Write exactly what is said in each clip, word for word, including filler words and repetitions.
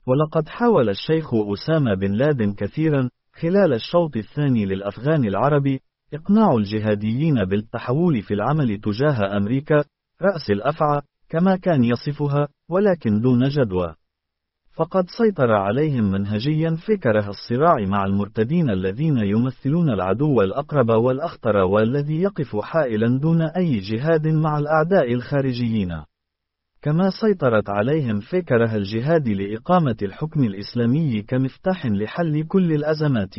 ولقد حاول الشيخ أسامة بن لادن كثيرا خلال الشوط الثاني للأفغان العرب إقناع الجهاديين بالتحول في العمل تجاه أمريكا رأس الأفعى كما كان يصفها، ولكن دون جدوى. فقد سيطر عليهم منهجيا فكره الصراع مع المرتدين الذين يمثلون العدو الأقرب والأخطر والذي يقف حائلا دون أي جهاد مع الأعداء الخارجيين. كما سيطرت عليهم فكره الجهاد لإقامة الحكم الإسلامي كمفتاح لحل كل الأزمات.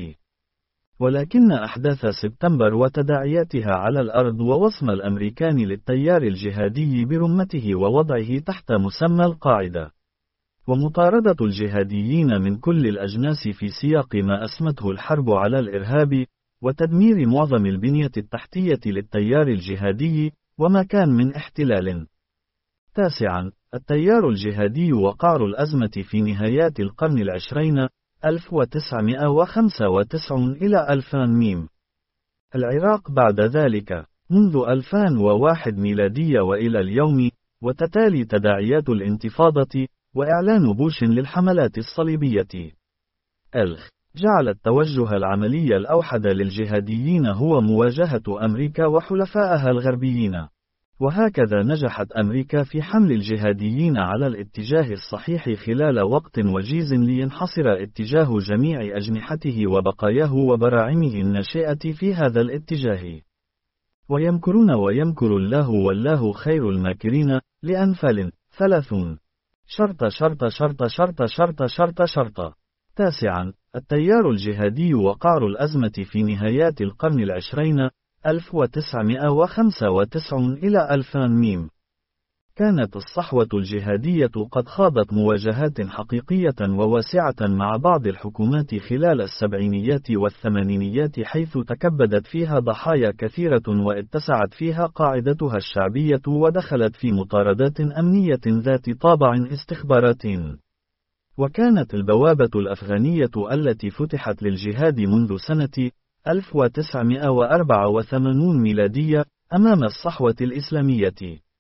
ولكن أحداث سبتمبر وتداعياتها على الأرض ووصم الأمريكان للتيار الجهادي برمته ووضعه تحت مسمى القاعدة، ومطاردة الجهاديين من كل الأجناس في سياق ما أسمته الحرب على الإرهاب، وتدمير معظم البنية التحتية للتيار الجهادي وما كان من احتلال. تاسعا، التيار الجهادي وقعر الأزمة في نهايات القرن العشرين ألف وتسعمائة وخمسة وتسعين إلى ألفين ميم. العراق بعد ذلك منذ ألفين وواحد ميلادية وإلى اليوم، وتتالي تداعيات الانتفاضة وإعلان بوش للحملات الصليبية. ألخ جعل التوجه العملي الأوحد للجهاديين هو مواجهة أمريكا وحلفائها الغربيين. وهكذا نجحت أمريكا في حمل الجهاديين على الاتجاه الصحيح خلال وقت وجيز لينحصر اتجاه جميع أجنحته وبقاياه وبراعمه الناشئة في هذا الاتجاه. ويمكرون ويمكر الله والله خير الماكرين. لأنفال ثلاثون. شرط شرط شرط شرط شرط شرط شرط. تاسعا، التيار الجهادي وقعر الأزمة في نهايات القرن العشرين ألف وتسعمائة وخمسة وتسعين إلى ألفين ميم. كانت الصحوة الجهادية قد خاضت مواجهات حقيقية وواسعة مع بعض الحكومات خلال السبعينيات والثمانينيات، حيث تكبدت فيها ضحايا كثيرة واتسعت فيها قاعدتها الشعبية ودخلت في مطاردات أمنية ذات طابع استخباراتي. وكانت البوابة الأفغانية التي فتحت للجهاد منذ سنة ألف وتسعمائة وأربعة وثمانين ميلادية أمام الصحوة الإسلامية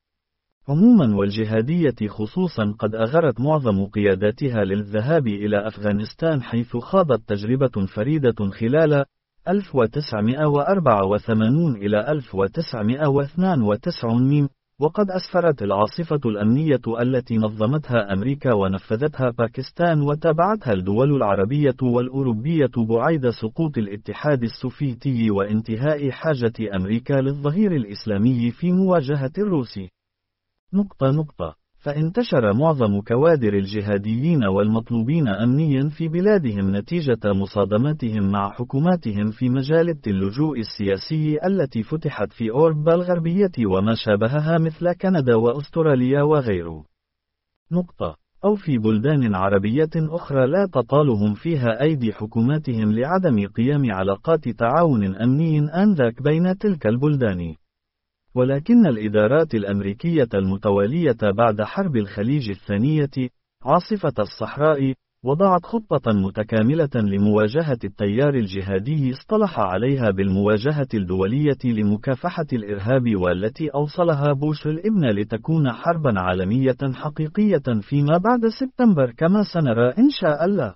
عموما والجهادية خصوصا قد أغرت معظم قياداتها للذهاب إلى أفغانستان، حيث خاضت تجربة فريدة خلال ألف وتسعمائة وأربعة وثمانين إلى ألف وتسعمائة واثنين وتسعين ميم. وقد أسفرت العاصفة الأمنية التي نظمتها أمريكا ونفذتها باكستان وتابعتها الدول العربية والأوروبية بعيد سقوط الاتحاد السوفيتي وانتهاء حاجة أمريكا للظهير الإسلامي في مواجهة الروس. نقطة نقطة. فانتشر معظم كوادر الجهاديين والمطلوبين أمنيا في بلادهم نتيجة مصادماتهم مع حكوماتهم في مجال اللجوء السياسي التي فتحت في أوروبا الغربية وما شابهها مثل كندا وأستراليا وغيره. نقطة. أو في بلدان عربية أخرى لا تطالهم فيها أيدي حكوماتهم لعدم قيام علاقات تعاون أمني آنذاك بين تلك البلدان. ولكن الإدارات الأمريكية المتوالية بعد حرب الخليج الثانية عاصفة الصحراء وضعت خطة متكاملة لمواجهة التيار الجهادي اصطلح عليها بالمواجهة الدولية لمكافحة الإرهاب، والتي أوصلها بوش الابن لتكون حربا عالمية حقيقية فيما بعد سبتمبر كما سنرى إن شاء الله.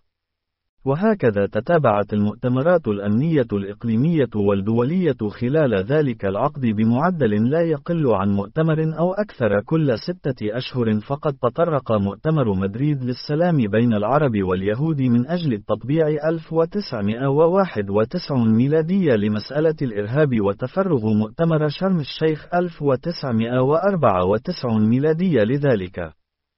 وهكذا تتابعت المؤتمرات الأمنية الإقليمية والدولية خلال ذلك العقد بمعدل لا يقل عن مؤتمر أو أكثر كل ستة أشهر. فقد تطرق مؤتمر مدريد للسلام بين العرب واليهود من أجل التطبيع ألف وتسعمائة وواحد وتسعين ميلادية لمسألة الإرهاب، وتفرغ مؤتمر شرم الشيخ ألف وتسعمائة وأربعة وتسعين ميلادية لذلك.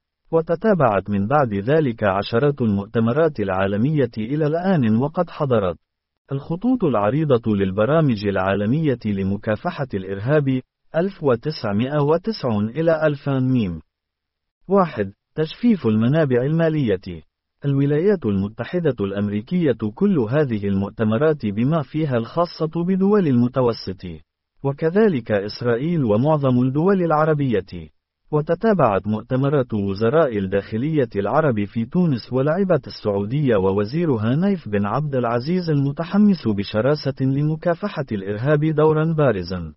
وتتابعت من بعد ذلك عشرات المؤتمرات العالمية إلى الآن، وقد حضرت الخطوط العريضة للبرامج العالمية لمكافحة الإرهاب ألف وتسعمائة وتسعين إلى ألفين ميم. واحد. تجفيف المنابع المالية. الولايات المتحدة الأمريكية كل هذه المؤتمرات بما فيها الخاصة بدول المتوسط، وكذلك إسرائيل ومعظم الدول العربية. وتتابعت مؤتمرات وزراء الداخلية العرب في تونس ولعبت السعودية ووزيرها نايف بن عبد العزيز المتحمس بشراسة لمكافحة الإرهاب دورا بارزا.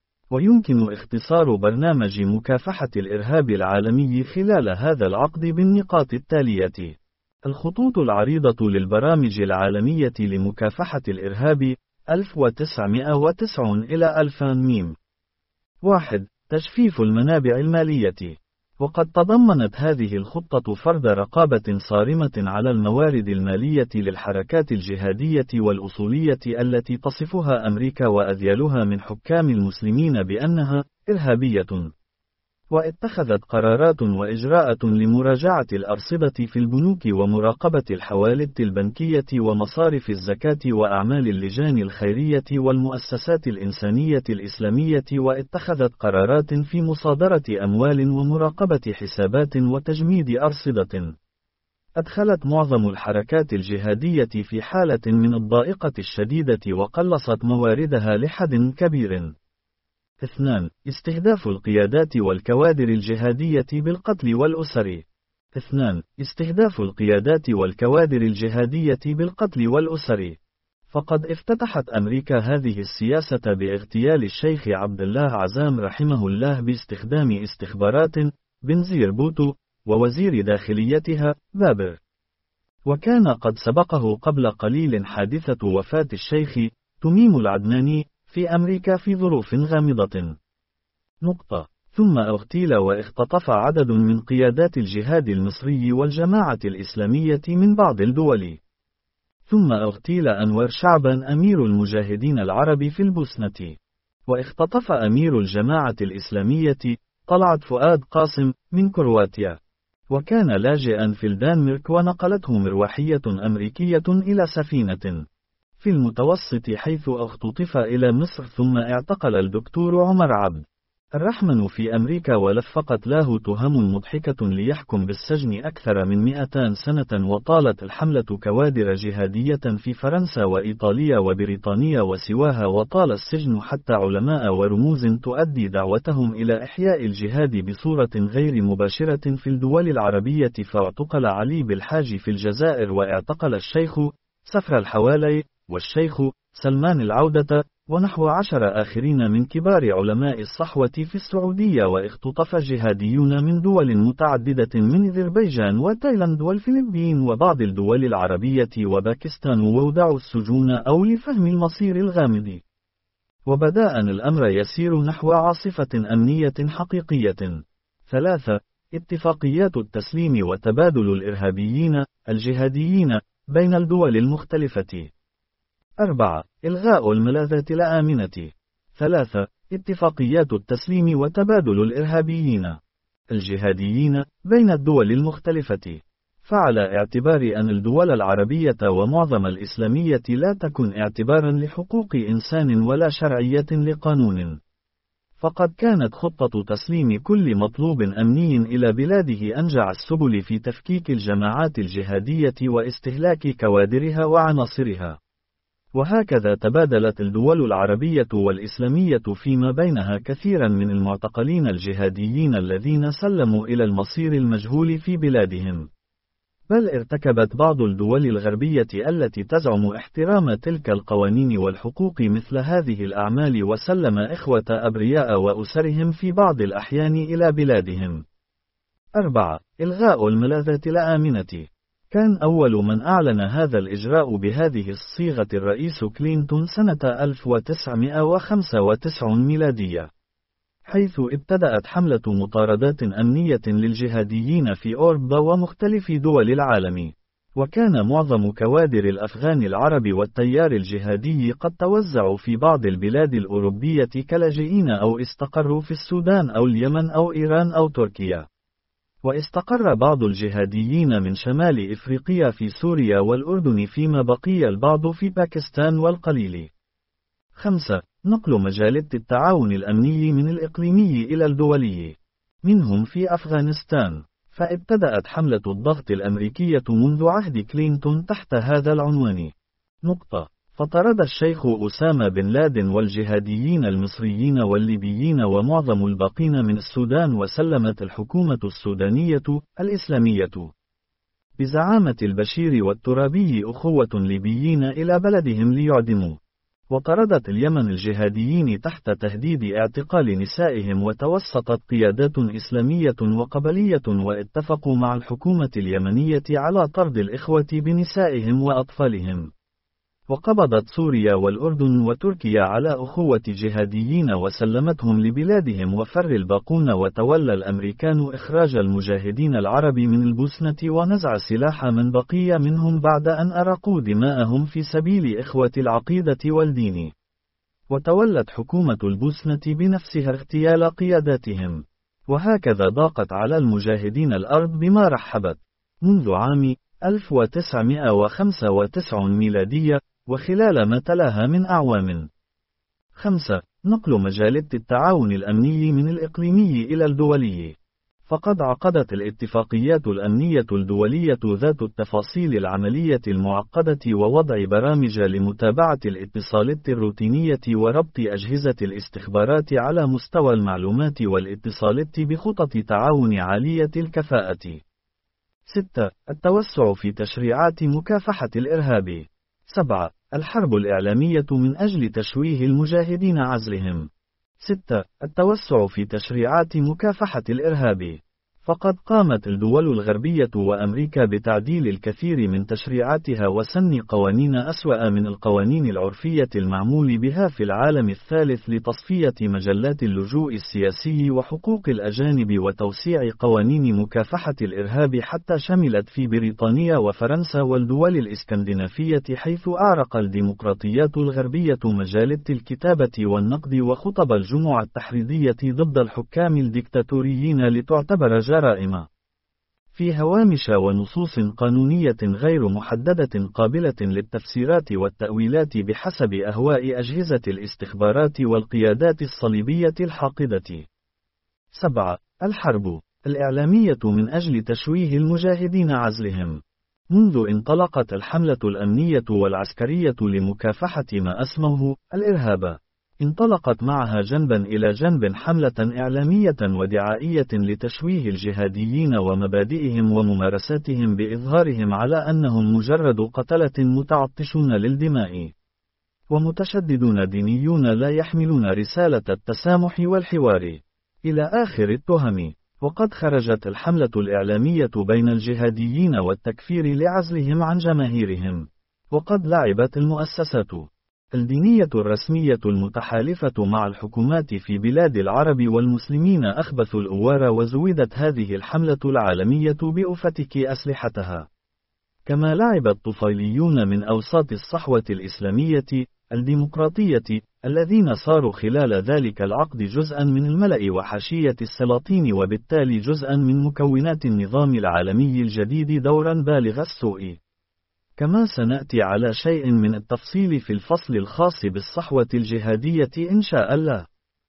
ويمكن اختصار برنامج مكافحة الإرهاب العالمي خلال هذا العقد بالنقاط التالية. الخطوط العريضة للبرامج العالمية لمكافحة الإرهاب ألف وتسعمائة وتسعين إلى ألفين ميم. واحد. تجفيف المنابع المالية. وقد تضمنت هذه الخطة فرض رقابة صارمة على الموارد المالية للحركات الجهادية والأصولية التي تصفها أمريكا وأذيالها من حكام المسلمين بأنها إرهابية. واتخذت قرارات وإجراءات لمراجعة الأرصدة في البنوك ومراقبة الحوالت البنكية ومصارف الزكاة وأعمال اللجان الخيرية والمؤسسات الإنسانية الإسلامية، واتخذت قرارات في مصادرة أموال ومراقبة حسابات وتجميد أرصدة. أدخلت معظم الحركات الجهادية في حالة من الضائقة الشديدة وقلصت مواردها لحد كبير. اثنان. استهداف القيادات والكوادر الجهادية بالقتل والأسر. اثنان. استهداف القيادات والكوادر الجهادية بالقتل والأسر. فقد افتتحت أمريكا هذه السياسة باغتيال الشيخ عبد الله عزام رحمه الله باستخدام استخبارات بنزير بوتو ووزير داخليتها بابر. وكان قد سبقه قبل قليل حادثة وفاة الشيخ تميم العدناني في أمريكا في ظروف غامضة. نقطة. ثم اغتيل واختطف عدد من قيادات الجهاد المصري والجماعة الإسلامية من بعض الدول. ثم اغتيل أنور شعبان أمير المجاهدين العرب في البوسنة. واختطف أمير الجماعة الإسلامية طلعت فؤاد قاسم من كرواتيا. وكان لاجئا في الدنمارك ونقلته مروحية أمريكية إلى سفينة في المتوسط حيث اختطف إلى مصر، ثم اعتقل الدكتور عمر عبد الرحمن في أمريكا ولفقت له تهم مضحكة ليحكم بالسجن أكثر من مئتين سنة. وطالت الحملة كوادر جهادية في فرنسا وإيطاليا وبريطانيا وسواها، وطال السجن حتى علماء ورموز تؤدي دعوتهم إلى إحياء الجهاد بصورة غير مباشرة في الدول العربية. فاعتقل علي بالحاج في الجزائر، واعتقل الشيخ سفر الحوالي والشيخ سلمان العودة ونحو عشر آخرين من كبار علماء الصحوة في السعودية. واختطف جهاديون من دول متعددة من أذربيجان وتايلاند والفلبين وبعض الدول العربية وباكستان، وودعوا السجون أو لفهم المصير الغامض. وبدأ الأمر يسير نحو عاصفة أمنية حقيقية. ثلاثة. اتفاقيات التسليم وتبادل الإرهابيين الجهاديين بين الدول المختلفة. أربعة. إلغاء الملاذات الآمنة. ثلاثة. اتفاقيات التسليم وتبادل الإرهابيين الجهاديين بين الدول المختلفة. فعلى اعتبار أن الدول العربية ومعظم الإسلامية لا تكن اعتبارا لحقوق إنسان ولا شرعية لقانون، فقد كانت خطة تسليم كل مطلوب أمني إلى بلاده أنجع السبل في تفكيك الجماعات الجهادية واستهلاك كوادرها وعناصرها. وهكذا تبادلت الدول العربية والإسلامية فيما بينها كثيرا من المعتقلين الجهاديين الذين سلموا إلى المصير المجهول في بلادهم. بل ارتكبت بعض الدول الغربية التي تزعم احترام تلك القوانين والحقوق مثل هذه الأعمال، وسلم إخوة أبرياء وأسرهم في بعض الأحيان إلى بلادهم. أربعة. إلغاء الملاذات الآمنة. كان أول من أعلن هذا الإجراء بهذه الصيغة الرئيس كلينتون سنة ألف وتسعمائة وخمسة وتسعين ميلادية، حيث ابتدأت حملة مطاردات أمنية للجهاديين في أوروبا ومختلف دول العالم. وكان معظم كوادر الأفغان العرب والتيار الجهادي قد توزعوا في بعض البلاد الأوروبية كلاجئين أو استقروا في السودان أو اليمن أو إيران أو تركيا. واستقر بعض الجهاديين من شمال إفريقيا في سوريا والأردن، فيما بقي البعض في باكستان والقليل. خمسة. نقل مجالات التعاون الأمني من الإقليمي إلى الدولي، منهم في أفغانستان. فابتدأت حملة الضغط الأمريكية منذ عهد كلينتون تحت هذا العنوان. نقطة. فطرد الشيخ أسامة بن لادن والجهاديين المصريين والليبيين ومعظم الباقين من السودان، وسلمت الحكومة السودانية الإسلامية بزعامة البشير والترابي أخوة ليبيين إلى بلدهم ليعدموا وطردت اليمن الجهاديين تحت تهديد اعتقال نسائهم، وتوسطت قيادات إسلامية وقبلية واتفقوا مع الحكومة اليمنية على طرد الإخوة بنسائهم وأطفالهم. وقبضت سوريا والأردن وتركيا على أخوة جهاديين وسلمتهم لبلادهم وفر الباقون، وتولى الأمريكان إخراج المجاهدين العرب من البوسنة ونزع سلاح من بقي منهم بعد أن أرقوا دماءهم في سبيل إخوة العقيدة والدين. وتولت حكومة البوسنة بنفسها اغتيال قياداتهم. وهكذا ضاقت على المجاهدين الأرض بما رحبت منذ عام ألف وتسعمائة وخمسة وتسعين ميلادية وخلال ما تلاها من أعوام. خمسة. نقل مجالات التعاون الأمني من الإقليمي إلى الدولي. فقد عقدت الاتفاقيات الأمنية الدولية ذات التفاصيل العملية المعقدة ووضع برامج لمتابعة الاتصالات الروتينية وربط أجهزة الاستخبارات على مستوى المعلومات والاتصالات بخطط تعاون عالية الكفاءة. ستة. التوسع في تشريعات مكافحة الإرهاب. سبعة. الحرب الإعلامية من أجل تشويه المجاهدين عزلهم. ستة. التوسع في تشريعات مكافحة الإرهاب. فقد قامت الدول الغربية وأمريكا بتعديل الكثير من تشريعاتها وسن قوانين أسوأ من القوانين العرفية المعمول بها في العالم الثالث لتصفية مجلات اللجوء السياسي وحقوق الأجانب وتوسيع قوانين مكافحة الإرهاب حتى شملت في بريطانيا وفرنسا والدول الإسكندنافية، حيث أعرق الديمقراطيات الغربية مجالات الكتابة والنقد وخطب الجموع التحريضية ضد الحكام الديكتاتوريين لتعتبر جرائم في هوامش ونصوص قانونية غير محددة قابلة للتفسيرات والتأويلات بحسب أهواء أجهزة الاستخبارات والقيادات الصليبية الحاقدة. سبعة. الحرب الإعلامية من أجل تشويه المجاهدين عزلهم. منذ انطلقت الحملة الأمنية والعسكرية لمكافحة ما أسموه الإرهاب، انطلقت معها جنبا إلى جنب حملة إعلامية ودعائية لتشويه الجهاديين ومبادئهم وممارساتهم بإظهارهم على أنهم مجرد قتلة متعطشون للدماء ومتشددون دينيون لا يحملون رسالة التسامح والحوار إلى آخر التهم. وقد خرجت الحملة الإعلامية بين الجهاديين والتكفير لعزلهم عن جماهيرهم. وقد لعبت المؤسسات الدينية الرسمية المتحالفة مع الحكومات في بلاد العرب والمسلمين أخبث الأوار، وزودت هذه الحملة العالمية بأفتك أسلحتها. كما لعب الطفيليون من أوساط الصحوة الإسلامية الديمقراطية الذين صاروا خلال ذلك العقد جزءا من الملأ وحاشية السلاطين، وبالتالي جزءا من مكونات النظام العالمي الجديد، دورا بالغ السوء. كما سنأتي على شيء من التفصيل في الفصل الخاص بالصحوة الجهادية إن شاء الله.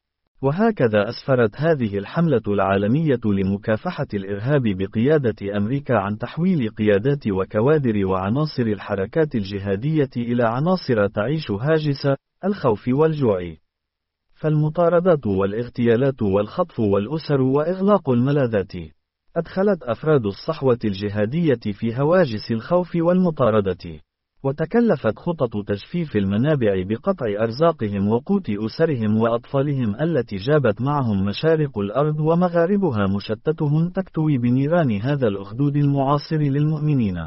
وهكذا أسفرت هذه الحملة العالمية لمكافحة الإرهاب بقيادة أمريكا عن تحويل قيادات وكوادر وعناصر الحركات الجهادية إلى عناصر تعيش هاجس الخوف والجوع. فالمطاردات والاغتيالات والخطف والأسر وإغلاق الملاذات أدخلت أفراد الصحوة الجهادية في هواجس الخوف والمطاردة، وتكلفت خطط تجفيف المنابع بقطع أرزاقهم وقوت أسرهم وأطفالهم التي جابت معهم مشارق الأرض ومغاربها مشتتهم تكتوي بنيران هذا الأخدود المعاصر للمؤمنين.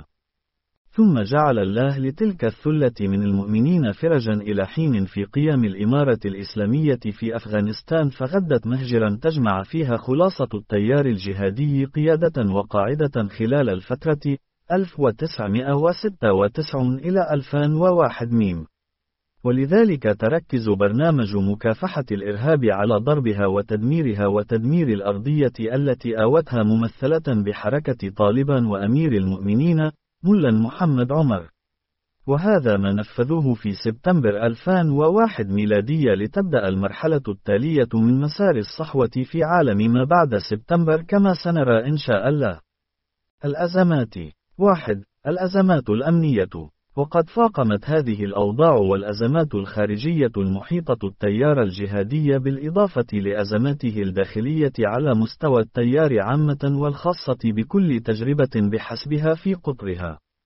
ثم جعل الله لتلك الثلة من المؤمنين فرجا إلى حين في قيام الإمارة الإسلامية في أفغانستان، فغدت مهجرا تجمع فيها خلاصة التيار الجهادي قيادة وقاعدة خلال الفترة ألف وتسعمائة وستة وتسعين إلى ألفين وواحد ميم. ولذلك تركز برنامج مكافحة الإرهاب على ضربها وتدميرها وتدمير الأرضية التي آوتها ممثلة بحركة طالبان وأمير المؤمنين ملا محمد عمر. وهذا ما نفذوه في سبتمبر ألفين وواحد ميلادية لتبدأ المرحلة التالية من مسار الصحوة في عالم ما بعد سبتمبر، كما سنرى إن شاء الله. الأزمات. واحد. الأزمات الأمنية. وقد فاقمت هذه الأوضاع والأزمات الخارجية المحيطة التيار الجهادي بالإضافة لأزماته الداخلية على مستوى التيار عامة والخاصة بكل تجربة بحسبها في قطرها.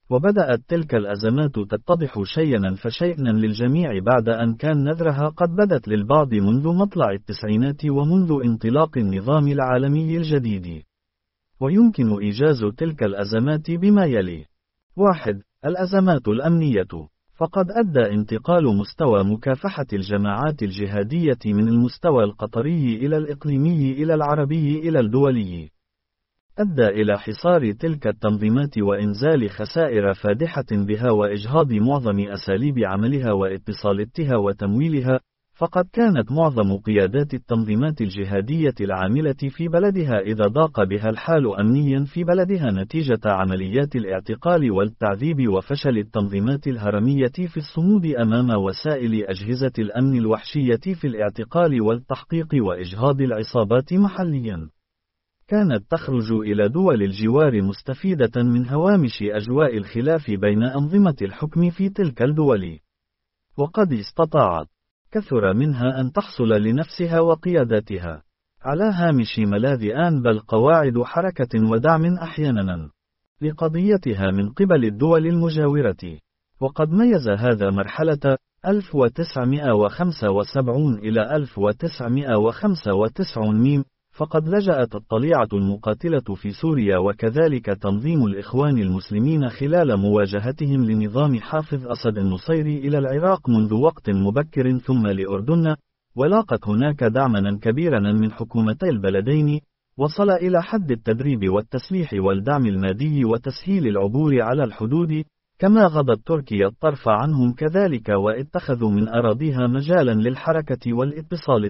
وبدأت تلك الأزمات تتضح شيئا فشيئا للجميع بعد أن كان نذرها قد بدت للبعض منذ مطلع التسعينات ومنذ انطلاق النظام العالمي الجديد. ويمكن إيجاز تلك الأزمات بما يلي: واحد. الأزمات الأمنية، فقد أدى انتقال مستوى مكافحة الجماعات الجهادية من المستوى القطري إلى الإقليمي إلى العربي إلى الدولي، أدى إلى حصار تلك التنظيمات وإنزال خسائر فادحة بها وإجهاض معظم أساليب عملها واتصالاتها وتمويلها، فقد كانت معظم قيادات التنظيمات الجهادية العاملة في بلدها إذا ضاق بها الحال أمنيا في بلدها نتيجة عمليات الاعتقال والتعذيب وفشل التنظيمات الهرمية في الصمود أمام وسائل أجهزة الأمن الوحشية في الاعتقال والتحقيق وإجهاض العصابات محليا، كانت تخرج إلى دول الجوار مستفيدة من هوامش أجواء الخلاف بين أنظمة الحكم في تلك الدول، وقد استطاعت كثر منها أن تحصل لنفسها وقياداتها على هامش ملاذ آن بل قواعد حركة ودعم أحيانا لقضيتها من قبل الدول المجاورة. وقد ميز هذا مرحلة ألف وتسعمائة وخمسة وسبعين إلى ألف وتسعمائة وخمسة وتسعين ميم، فقد لجأت الطليعة المقاتلة في سوريا وكذلك تنظيم الإخوان المسلمين خلال مواجهتهم لنظام حافظ أسد النصيري إلى العراق منذ وقت مبكر ثم لأردن، ولاقت هناك دعما كبيرا من حكومتي البلدين وصل إلى حد التدريب والتسليح والدعم المادي وتسهيل العبور على الحدود، كما غضت تركيا الطرف عنهم كذلك واتخذوا من أراضيها مجالا للحركة والاتصال.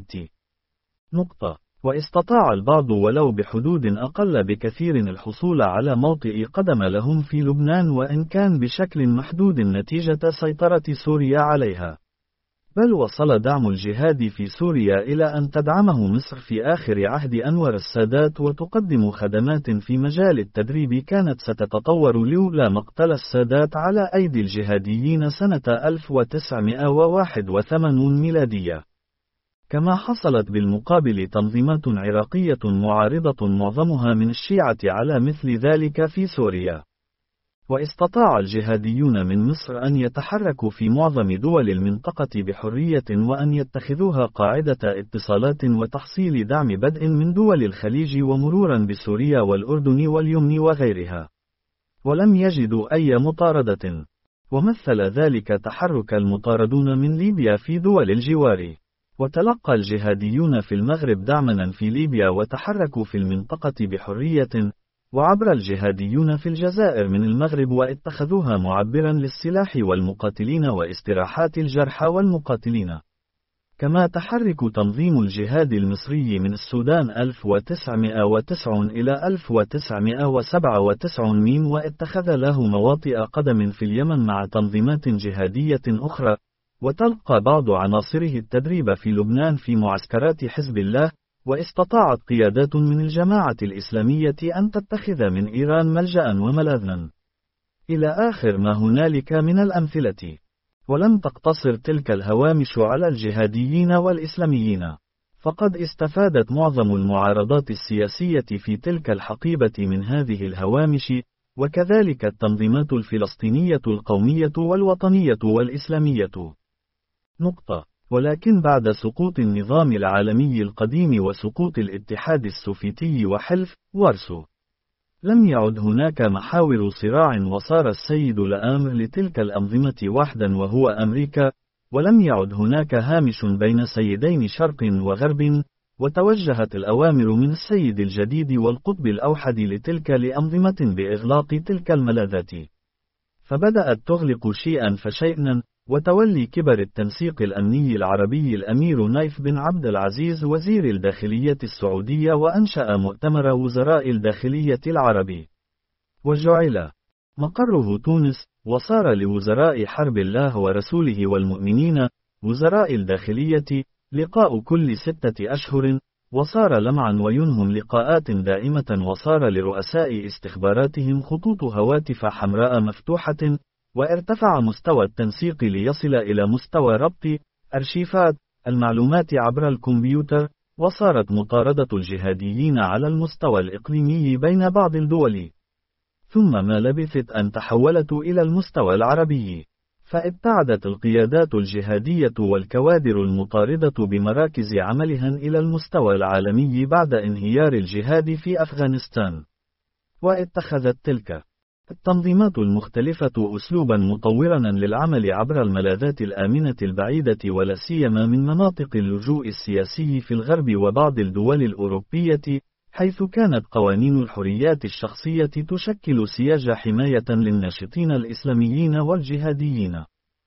نقطة. واستطاع البعض ولو بحدود أقل بكثير الحصول على موطئ قدم لهم في لبنان وإن كان بشكل محدود نتيجة سيطرة سوريا عليها، بل وصل دعم الجهاد في سوريا إلى أن تدعمه مصر في آخر عهد أنور السادات وتقدم خدمات في مجال التدريب كانت ستتطور لولا مقتل السادات على أيدي الجهاديين سنة ألف وتسعمائة وواحد وثمانين ميلادية. كما حصلت بالمقابل تنظيمات عراقية معارضة معظمها من الشيعة على مثل ذلك في سوريا. واستطاع الجهاديون من مصر أن يتحركوا في معظم دول المنطقة بحرية وأن يتخذوها قاعدة اتصالات وتحصيل دعم بدء من دول الخليج ومرورا بسوريا والأردن واليمن وغيرها، ولم يجدوا أي مطاردة. ومثل ذلك تحرك المطاردون من ليبيا في دول الجوار، وتلقى الجهاديون في المغرب دعما في ليبيا وتحركوا في المنطقة بحرية، وعبر الجهاديون في الجزائر من المغرب واتخذوها معبرا للسلاح والمقاتلين واستراحات الجرحى والمقاتلين. كما تحرك تنظيم الجهاد المصري من السودان ألف وتسعمائة وتسعين إلى ألف وتسعمائة وسبعة وتسعين ميم واتخذ له مواطئ قدم في اليمن مع تنظيمات جهادية أخرى، وتلقى بعض عناصره التدريب في لبنان في معسكرات حزب الله، واستطاعت قيادات من الجماعة الإسلامية أن تتخذ من إيران ملجأ وملاذا، إلى آخر ما هنالك من الأمثلة. ولم تقتصر تلك الهوامش على الجهاديين والإسلاميين، فقد استفادت معظم المعارضات السياسية في تلك الحقيبة من هذه الهوامش، وكذلك التنظيمات الفلسطينية القومية والوطنية والإسلامية. نقطة. ولكن بعد سقوط النظام العالمي القديم وسقوط الاتحاد السوفيتي وحلف وارسو، لم يعد هناك محاور صراع وصار السيد الآمر لتلك الأنظمة واحدا وهو أمريكا، ولم يعد هناك هامش بين سيدين شرق وغرب، وتوجهت الأوامر من السيد الجديد والقطب الأوحد لتلك الأنظمة بإغلاق تلك الملاذات، فبدأت تغلق شيئا فشيئا، وتولي كبر التنسيق الأمني العربي الأمير نايف بن عبد العزيز وزير الداخلية السعودية وأنشأ مؤتمر وزراء الداخلية العربي، وجعل مقره تونس، وصار لوزراء حرب الله ورسوله والمؤمنين وزراء الداخلية لقاء كل ستة أشهر، وصار لمعا وينهم لقاءات دائمة، وصار لرؤساء استخباراتهم خطوط هواتف حمراء مفتوحة، وارتفع مستوى التنسيق ليصل إلى مستوى ربط أرشيفات المعلومات عبر الكمبيوتر، وصارت مطاردة الجهاديين على المستوى الإقليمي بين بعض الدول ثم ما لبثت أن تحولت إلى المستوى العربي، فابتعدت القيادات الجهادية والكوادر المطاردة بمراكز عملها إلى المستوى العالمي بعد انهيار الجهاد في أفغانستان. واتخذت تلك التنظيمات المختلفة أسلوبا مطورا للعمل عبر الملاذات الآمنة البعيدة، ولا سيما من مناطق اللجوء السياسي في الغرب وبعض الدول الأوروبية، حيث كانت قوانين الحريات الشخصية تشكل سياج حماية للناشطين الإسلاميين والجهاديين.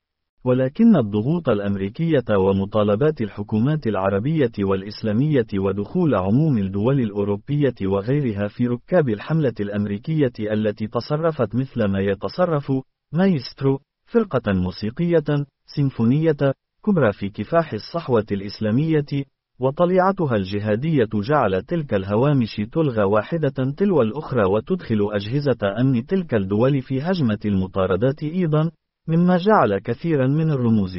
ولكن الضغوط الأمريكية ومطالبات الحكومات العربية والإسلامية ودخول عموم الدول الأوروبية وغيرها في ركاب الحملة الأمريكية التي تصرفت مثل ما يتصرف مايسترو، فرقة موسيقية سيمفونية كبرى في كفاح الصحوة الإسلامية وطليعتها الجهادية، جعل تلك الهوامش تلغى واحدة تلو الأخرى وتدخل أجهزة أمن تلك الدول في هجمة المطاردات أيضا، مما جعل كثيرا من الرموز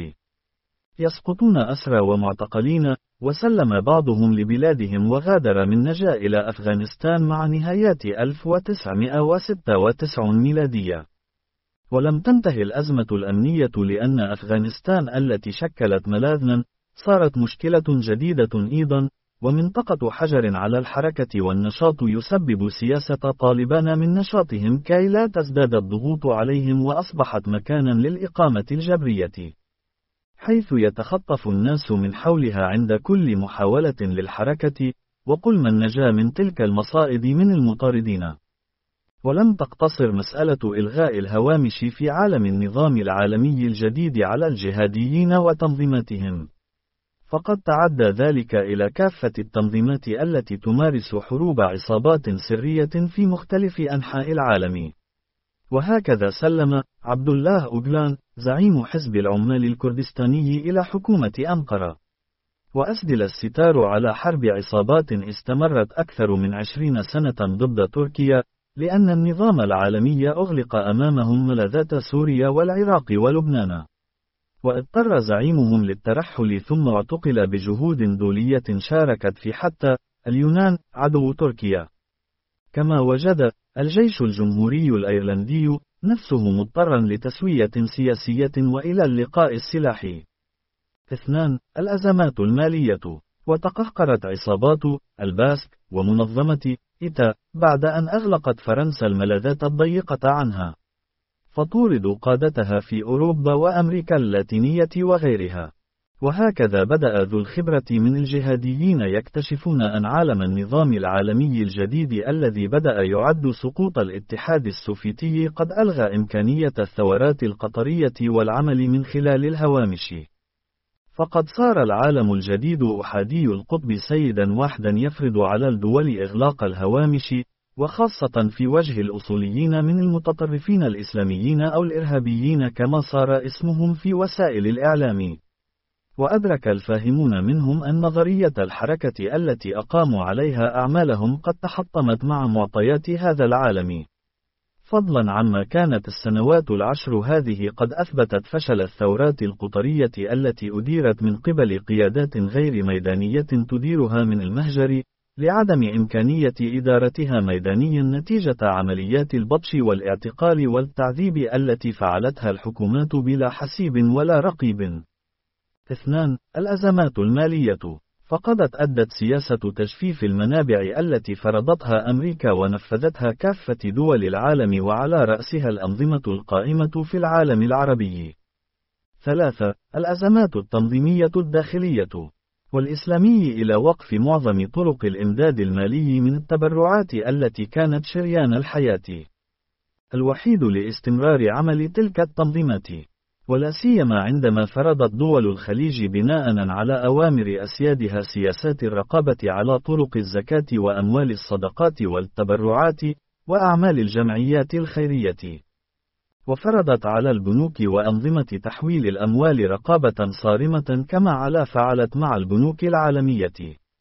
يسقطون أسرى ومعتقلين، وسلم بعضهم لبلادهم وغادر من نجا إلى أفغانستان مع نهايات ألف وتسعمائة وستة وتسعين ميلادية. ولم تنتهي الأزمة الأمنية، لأن أفغانستان التي شكلت ملاذنا صارت مشكلة جديدة أيضا، ومنطقة حجر على الحركة والنشاط يسبب سياسة طالبان من نشاطهم كي لا تزداد الضغوط عليهم، وأصبحت مكانا للإقامة الجبرية، حيث يتخطف الناس من حولها عند كل محاولة للحركة، وقل من نجا من تلك المصائب من المطاردين. ولم تقتصر مسألة إلغاء الهوامش في عالم النظام العالمي الجديد على الجهاديين وتنظيماتهم، فقد تعدى ذلك إلى كافة التنظيمات التي تمارس حروب عصابات سرية في مختلف أنحاء العالم. وهكذا سلم عبد الله أوغلان زعيم حزب العمال الكردستاني إلى حكومة أنقرة، وأسدل الستار على حرب عصابات استمرت أكثر من عشرين سنة ضد تركيا، لأن النظام العالمي أغلق أمامهم ملاذات سوريا والعراق ولبنان. واضطر زعيمهم للترحل ثم اعتقل بجهود دولية شاركت في حتى اليونان عدو تركيا. كما وجد الجيش الجمهوري الأيرلندي نفسه مضطرا لتسوية سياسية وإلى اللقاء السلاحي. اثنان الأزمات المالية. وتقهقرت عصابات الباسك ومنظمة إيتا بعد أن أغلقت فرنسا الملاذات الضيقة عنها، فتورد قادتها في أوروبا وأمريكا اللاتينية وغيرها. وهكذا بدأ ذو الخبرة من الجهاديين يكتشفون أن عالم النظام العالمي الجديد الذي بدأ يعد سقوط الاتحاد السوفيتي قد ألغى إمكانية الثورات القطرية والعمل من خلال الهوامش. فقد صار العالم الجديد أحادي القطب سيدا واحدا يفرض على الدول إغلاق الهوامش، وخاصة في وجه الأصوليين من المتطرفين الإسلاميين أو الإرهابيين كما صار اسمهم في وسائل الإعلام. وأدرك الفاهمون منهم أن نظرية الحركة التي أقاموا عليها أعمالهم قد تحطمت مع معطيات هذا العالم، فضلا عما كانت السنوات العشر هذه قد أثبتت فشل الثورات القطرية التي أديرت من قبل قيادات غير ميدانية تديرها من المهجر، لعدم إمكانية إدارتها ميدانيا نتيجة عمليات البطش والاعتقال والتعذيب التي فعلتها الحكومات بلا حسيب ولا رقيب. اثنان الأزمات المالية. فقد أدت سياسة تجفيف المنابع التي فرضتها أمريكا ونفذتها كافة دول العالم وعلى رأسها الأنظمة القائمة في العالم العربي. ثلاثة الأزمات التنظيمية الداخلية. والإسلامي إلى وقف معظم طرق الإمداد المالي من التبرعات التي كانت شريان الحياة الوحيد لاستمرار عمل تلك التنظيمات، ولا سيما عندما فرضت دول الخليج بناء على أوامر أسيادها سياسات الرقابة على طرق الزكاة وأموال الصدقات والتبرعات وأعمال الجمعيات الخيرية، وفرضت على البنوك وأنظمة تحويل الأموال رقابة صارمة كما على فعلت مع البنوك العالمية.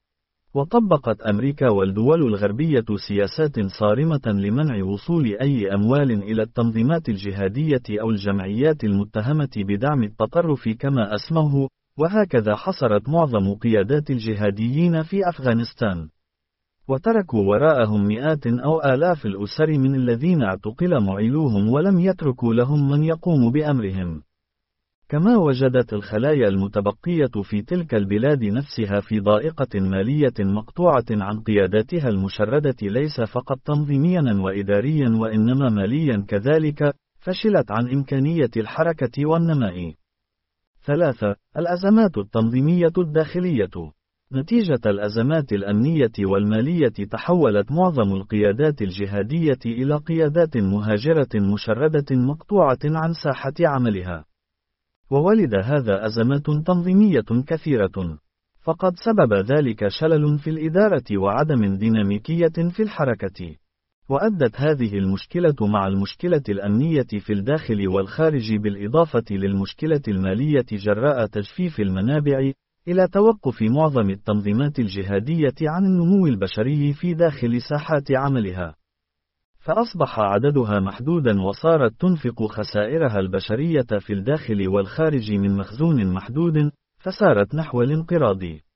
وطبقت أمريكا والدول الغربية سياسات صارمة لمنع وصول أي أموال إلى التنظيمات الجهادية أو الجمعيات المتهمة بدعم التطرف كما أسموه، وهكذا حصرت معظم قيادات الجهاديين في أفغانستان. وتركوا وراءهم مئات أو آلاف الأسر من الذين اعتقل معيلوهم ولم يتركوا لهم من يقوم بأمرهم. كما وجدت الخلايا المتبقية في تلك البلاد نفسها في ضائقة مالية مقطوعة عن قياداتها المشردة ليس فقط تنظيميا وإداريا وإنما ماليا كذلك، فشلت عن إمكانية الحركة والنماء. ثلاثة. الأزمات التنظيمية الداخلية. نتيجة الأزمات الأمنية والمالية تحولت معظم القيادات الجهادية إلى قيادات مهاجرة مشردة مقطوعة عن ساحة عملها. وولد هذا أزمات تنظيمية كثيرة، فقد سبب ذلك شلل في الإدارة وعدم ديناميكية في الحركة. وأدت هذه المشكلة مع المشكلة الأمنية في الداخل والخارج بالإضافة للمشكلة المالية جراء تجفيف المنابع إلى توقف معظم التنظيمات الجهادية عن النمو البشري في داخل ساحات عملها، فأصبح عددها محدودا وصارت تنفق خسائرها البشرية في الداخل والخارج من مخزون محدود، فسارت نحو الانقراض.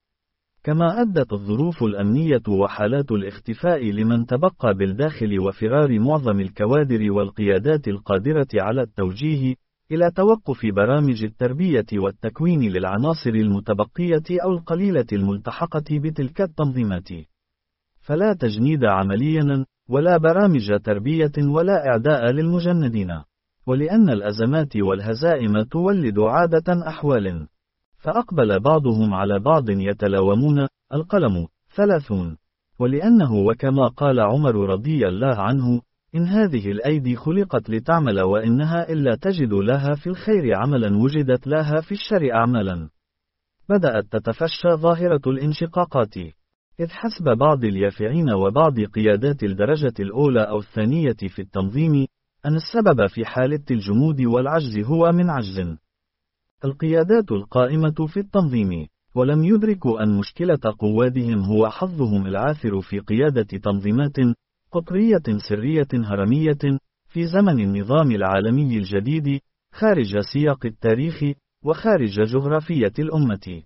كما أدت الظروف الأمنية وحالات الاختفاء لمن تبقى بالداخل وفرار معظم الكوادر والقيادات القادرة على التوجيه إلى توقف برامج التربية والتكوين للعناصر المتبقية أو القليلة الملتحقة بتلك التنظيمات. فلا تجنيد عمليا، ولا برامج تربية ولا إعداء للمجندين. ولأن الأزمات والهزائم تولد عادة أحوال، فأقبل بعضهم على بعض يتلاومون. القلم. ثلاثون. ولأنه وكما قال عمر رضي الله عنه: إن هذه الأيدي خلقت لتعمل وإنها إلا تجد لها في الخير عملا وجدت لها في الشر أعمالا. بدأت تتفشى ظاهرة الانشقاقات، إذ حسب بعض اليافعين وبعض قيادات الدرجة الأولى أو الثانية في التنظيم أن السبب في حالة الجمود والعجز هو من عجز القيادات القائمة في التنظيم، ولم يدركوا أن مشكلة قوادهم هو حظهم العاثر في قيادة تنظيمات قطرية سرية هرمية في زمن النظام العالمي الجديد، خارج سياق التاريخ وخارج جغرافية الأمة.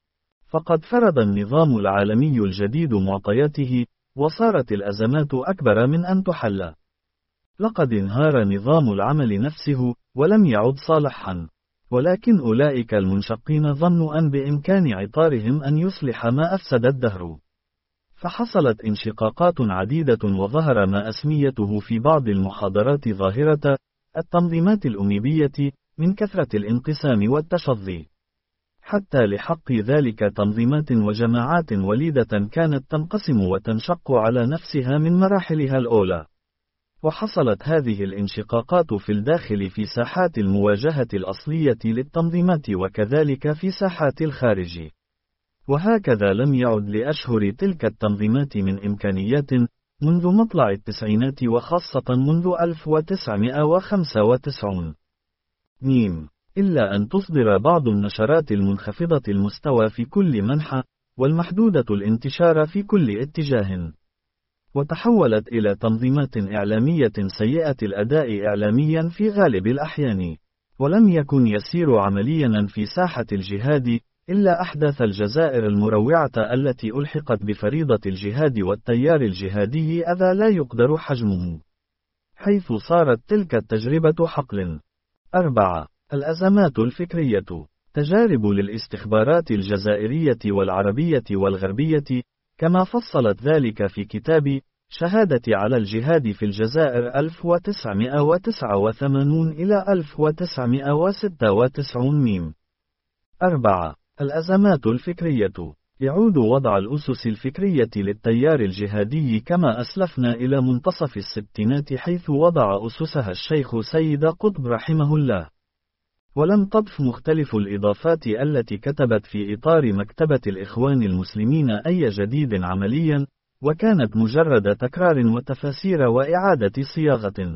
فقد فرض النظام العالمي الجديد معطياته، وصارت الأزمات أكبر من أن تحل. لقد انهار نظام العمل نفسه، ولم يعد صالحا، ولكن أولئك المنشقين ظنوا أن بإمكان عطارهم أن يصلح ما أفسد الدهر. فحصلت انشقاقات عديدة، وظهر ما أسميته في بعض المحاضرات ظاهرة التنظيمات الأميبية من كثرة الانقسام والتشظي، حتى لحق ذلك تنظيمات وجماعات وليدة كانت تنقسم وتنشق على نفسها من مراحلها الأولى. وحصلت هذه الانشقاقات في الداخل في ساحات المواجهة الأصلية للتنظيمات وكذلك في ساحات الخارج. وهكذا لم يعد لأشهر تلك التنظيمات من إمكانيات منذ مطلع التسعينات، وخاصة منذ ألف وتسعمائة وخمسة وتسعين ميم إلا أن تصدر بعض النشرات المنخفضة المستوى في كل منحى، والمحدودة الانتشار في كل اتجاه، وتحولت إلى تنظيمات إعلامية سيئة الأداء إعلاميا في غالب الأحيان، ولم يكن يسير عمليا في ساحة الجهاد إلا أحداث الجزائر المروعة التي ألحقت بفريضة الجهاد والتيار الجهادي أذى لا يقدر حجمه، حيث صارت تلك التجربة حقل. أربعة. الأزمات الفكرية. تجارب للاستخبارات الجزائرية والعربية والغربية، كما فصلت ذلك في كتاب شهادة على الجهاد في الجزائر ألف وتسعمائة وتسعة وثمانين إلى ألف وتسعمائة وستة وتسعين ميم. أربعة. الأزمات الفكرية. يعود وضع الأسس الفكرية للتيار الجهادي كما أسلفنا إلى منتصف الستينات، حيث وضع أسسها الشيخ سيد قطب رحمه الله. ولم تضف مختلف الإضافات التي كتبت في إطار مكتبة الإخوان المسلمين أي جديد عمليا، وكانت مجرد تكرار وتفاسير وإعادة صياغة،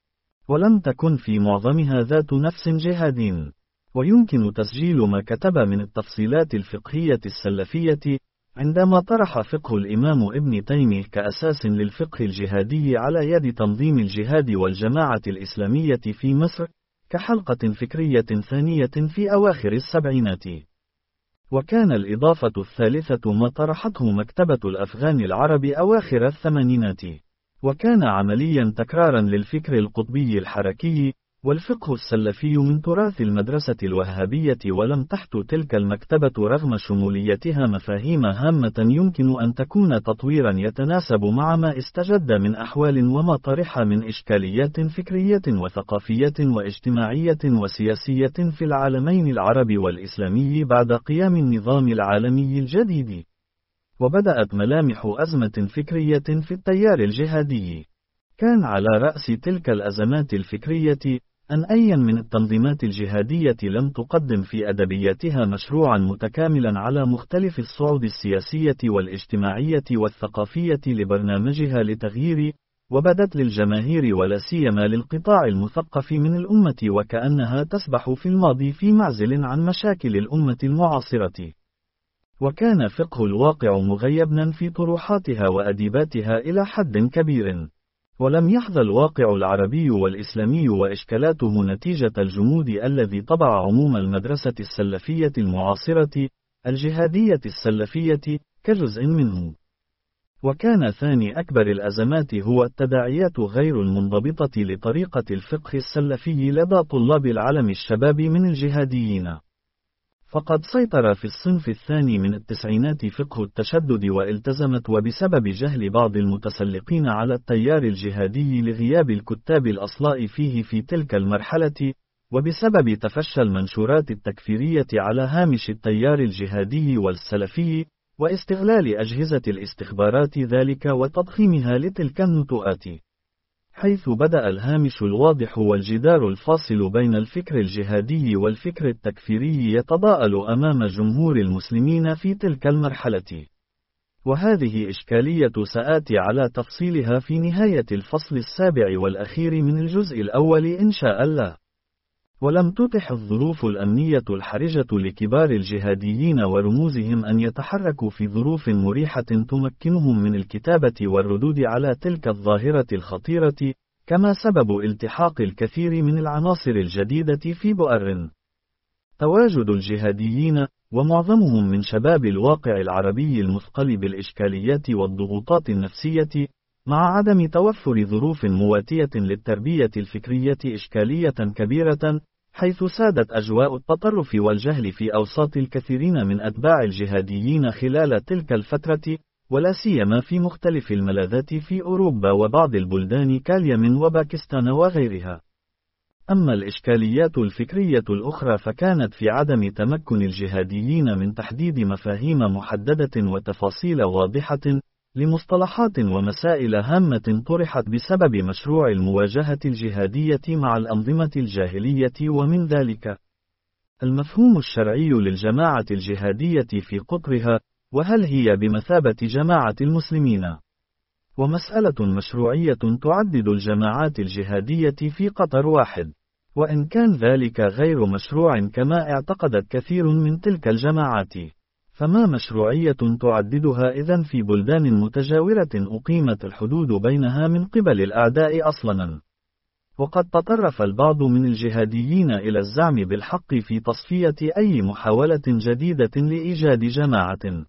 ولم تكن في معظمها ذات نفس جهاد. ويمكن تسجيل ما كتب من التفصيلات الفقهية السلفية عندما طرح فقه الإمام ابن تيمية كأساس للفقه الجهادي على يد تنظيم الجهاد والجماعة الإسلامية في مصر كحلقة فكرية ثانية في أواخر السبعينات. وكان الإضافة الثالثة ما طرحته مكتبة الأفغان العرب أواخر الثمانينات، وكان عمليا تكرارا للفكر القطبي الحركي، والفقه السلفي من تراث المدرسة الوهابية. ولم تحتو تلك المكتبة رغم شموليتها مفاهيم هامة يمكن أن تكون تطويرا يتناسب مع ما استجد من أحوال وما طرح من إشكاليات فكرية وثقافية واجتماعية وسياسية في العالمين العربي والإسلامي بعد قيام النظام العالمي الجديد. وبدأت ملامح أزمة فكرية في التيار الجهادي. كان على رأس تلك الأزمات الفكرية أن أي من التنظيمات الجهادية لم تقدم في أدبياتها مشروعا متكاملا على مختلف الصعود السياسية والاجتماعية والثقافية لبرنامجها لتغيير، وبدت للجماهير ولا سيما للقطاع المثقف من الأمة وكأنها تسبح في الماضي في معزل عن مشاكل الأمة المعاصرة. وكان فقه الواقع مغيبا في طروحاتها وأديباتها إلى حد كبير، ولم يحظى الواقع العربي والإسلامي وإشكالاته نتيجة الجمود الذي طبع عموم المدرسة السلفية المعاصرة الجهادية السلفية كجزء منه. وكان ثاني أكبر الأزمات هو التداعيات غير المنضبطة لطريقة الفقه السلفي لدى طلاب العلم الشباب من الجهاديين. فقد سيطر في الصنف الثاني من التسعينات فقه التشدد، والتزمت وبسبب جهل بعض المتسلقين على التيار الجهادي لغياب الكتاب الأصلاء فيه في تلك المرحلة، وبسبب تفشي المنشورات التكفيرية على هامش التيار الجهادي والسلفي، واستغلال أجهزة الاستخبارات ذلك وتضخيمها لتلك النتوءات، حيث بدأ الهامش الواضح والجدار الفاصل بين الفكر الجهادي والفكر التكفيري يتضاءل أمام جمهور المسلمين في تلك المرحلة. وهذه إشكالية سآتي على تفصيلها في نهاية الفصل السابع والأخير من الجزء الأول إن شاء الله. ولم تتح الظروف الأمنية الحرجة لكبار الجهاديين ورموزهم أن يتحركوا في ظروف مريحة تمكنهم من الكتابة والردود على تلك الظاهرة الخطيرة، كما سبب التحاق الكثير من العناصر الجديدة في بؤر. تواجد الجهاديين، ومعظمهم من شباب الواقع العربي المثقل بالإشكاليات والضغوطات النفسية، مع عدم توفر ظروف مواتية للتربية الفكرية إشكالية كبيرة، حيث سادت أجواء التطرف والجهل في أوساط الكثيرين من أتباع الجهاديين خلال تلك الفترة، ولا سيما في مختلف الملاذات في أوروبا وبعض البلدان كاليمن وباكستان وغيرها. أما الإشكاليات الفكرية الأخرى فكانت في عدم تمكن الجهاديين من تحديد مفاهيم محددة وتفاصيل واضحة لمصطلحات ومسائل هامة طرحت بسبب مشروع المواجهة الجهادية مع الأنظمة الجاهلية، ومن ذلك المفهوم الشرعي للجماعة الجهادية في قطرها، وهل هي بمثابة جماعة المسلمين، ومسألة مشروعية تعدد الجماعات الجهادية في قطر واحد، وإن كان ذلك غير مشروع كما اعتقدت كثير من تلك الجماعات، فما مشروعية تعددها إذن في بلدان متجاورة أقيمت الحدود بينها من قبل الأعداء أصلاً؟ وقد تطرف البعض من الجهاديين إلى الزعم بالحق في تصفية أي محاولة جديدة لإيجاد جماعة